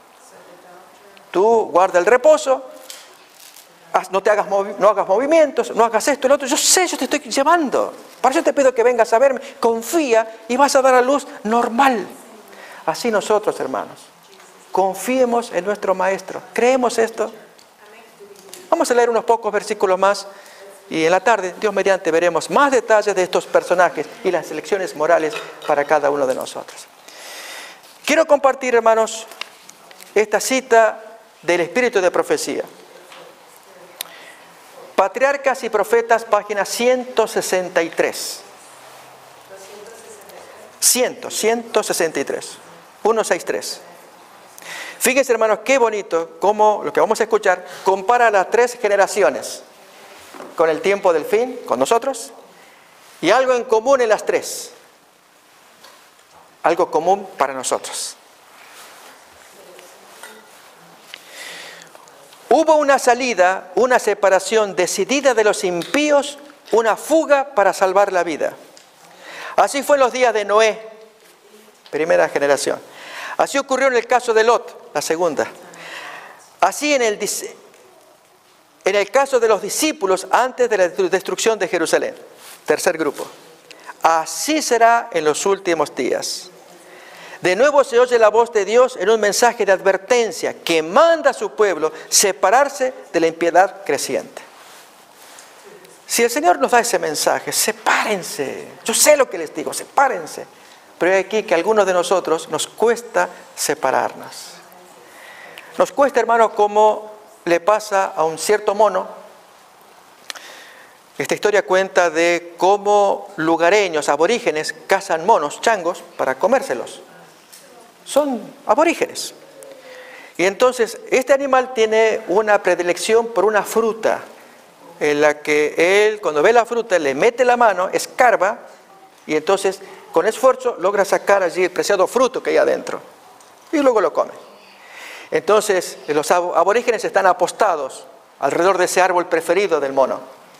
Tú guarda el reposo. No hagas movimientos. No hagas esto y lo otro. Yo sé, yo te estoy llevando. Para eso te pido que vengas a verme. Confía y vas a dar a luz normal. Así nosotros, hermanos. Confiemos en nuestro Maestro. ¿Creemos esto? Vamos a leer unos pocos versículos más y en la tarde, Dios mediante, veremos más detalles de estos personajes y las lecciones morales para cada uno de nosotros. Quiero compartir, hermanos, esta cita del espíritu de profecía. Patriarcas y Profetas, página 163. 163. 163. Fíjense, hermanos, qué bonito cómo lo que vamos a escuchar compara las tres generaciones con el tiempo del fin, con nosotros, y algo en común en las tres. Algo común para nosotros. Hubo una salida, una separación decidida de los impíos, una fuga para salvar la vida. Así fue en los días de Noé, primera generación. Así ocurrió en el caso de Lot, la segunda. Así en el caso de los discípulos antes de la destrucción de Jerusalén, tercer grupo. Así será en los últimos días. De nuevo se oye la voz de Dios en un mensaje de advertencia que manda a su pueblo separarse de la impiedad creciente. Si el Señor nos da ese mensaje, sepárense. Yo sé lo que les digo, sepárense. Pero hay aquí que a algunos de nosotros nos cuesta separarnos. Nos cuesta, hermanos, como le pasa a un cierto mono. Esta historia cuenta de cómo lugareños, aborígenes, cazan monos, changos, para comérselos. Son aborígenes. Y entonces este animal tiene una predilección por una fruta, en la que él, cuando ve la fruta, le mete la mano, escarba, y entonces con esfuerzo logra sacar allí el preciado fruto que hay adentro. Y luego lo come. Entonces los aborígenes están apostados alrededor de ese árbol preferido del mono.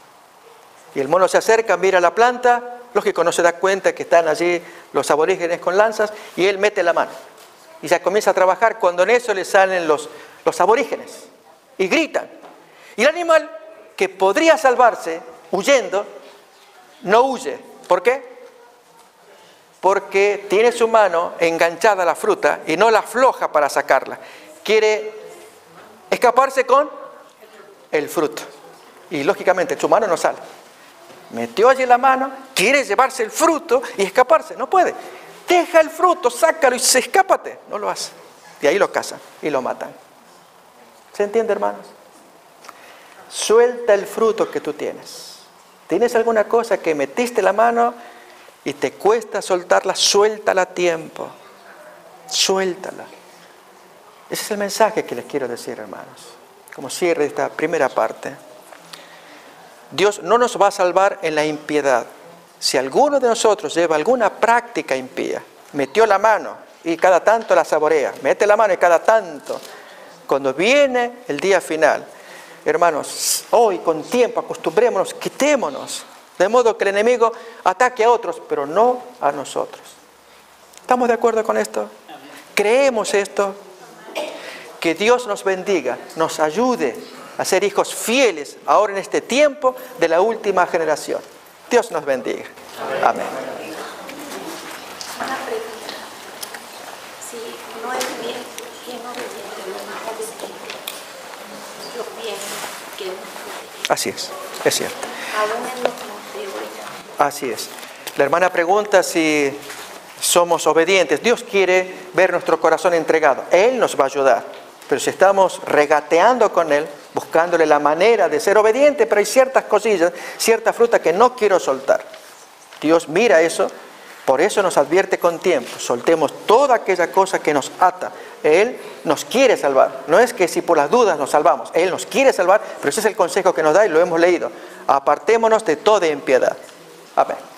Y el mono se acerca, mira la planta, lógico, no se da cuenta que están allí los aborígenes con lanzas, y él mete la mano. Y ya comienza a trabajar, cuando en eso le salen los aborígenes. Y gritan. Y el animal, que podría salvarse huyendo, no huye. ¿Por qué? Porque tiene su mano enganchada a la fruta y no la afloja para sacarla. Quiere escaparse con el fruto. Y lógicamente su mano no sale. Metió allí la mano, quiere llevarse el fruto y escaparse. No puede. Deja el fruto, sácalo y escápate. No lo hace. Y ahí lo cazan y lo matan. ¿Se entiende, hermanos? Suelta el fruto que tú tienes. ¿Tienes alguna cosa que metiste la mano y te cuesta soltarla? Suéltala a tiempo. Suéltala. Ese es el mensaje que les quiero decir, hermanos. Como cierre esta primera parte. Dios no nos va a salvar en la impiedad. Si alguno de nosotros lleva alguna práctica impía, metió la mano y cada tanto la saborea, mete la mano y cada tanto, cuando viene el día final, hermanos, hoy con tiempo acostumbrémonos, quitémonos, de modo que el enemigo ataque a otros, pero no a nosotros. ¿Estamos de acuerdo con esto? ¿Creemos esto? Que Dios nos bendiga, nos ayude a ser hijos fieles ahora en este tiempo de la última generación. Dios nos bendiga. Amén. Una pregunta. Si no es bien obediente, lo obediente, yo pienso que no. Así es cierto. Aún en lo que Así es. La hermana pregunta si somos obedientes. Dios quiere ver nuestro corazón entregado. Él nos va a ayudar. Pero si estamos regateando con Él, buscándole la manera de ser obediente, pero hay ciertas cosillas, cierta fruta que no quiero soltar. Dios mira eso, por eso nos advierte con tiempo. Soltemos toda aquella cosa que nos ata. Él nos quiere salvar. No es que si por las dudas nos salvamos. Él nos quiere salvar, pero ese es el consejo que nos da y lo hemos leído. Apartémonos de toda impiedad. Amén.